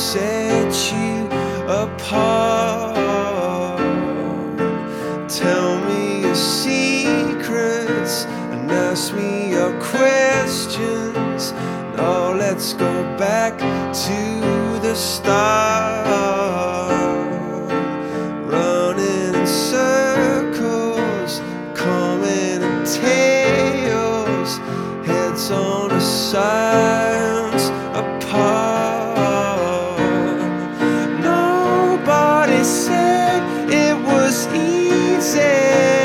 set you apart. Tell me your secrets and ask me your questions. Now let's go back to the start. Running in circles, coming in tails, heads on the sides apart. Nobody said it was easy.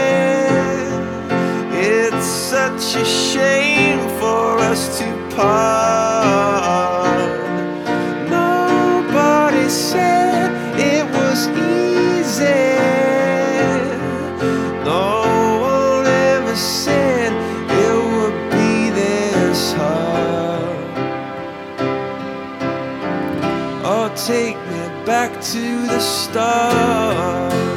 It's such a shame for us to part. Nobody said it was easy. No one ever said it would be this hard. Oh, take me back to the start.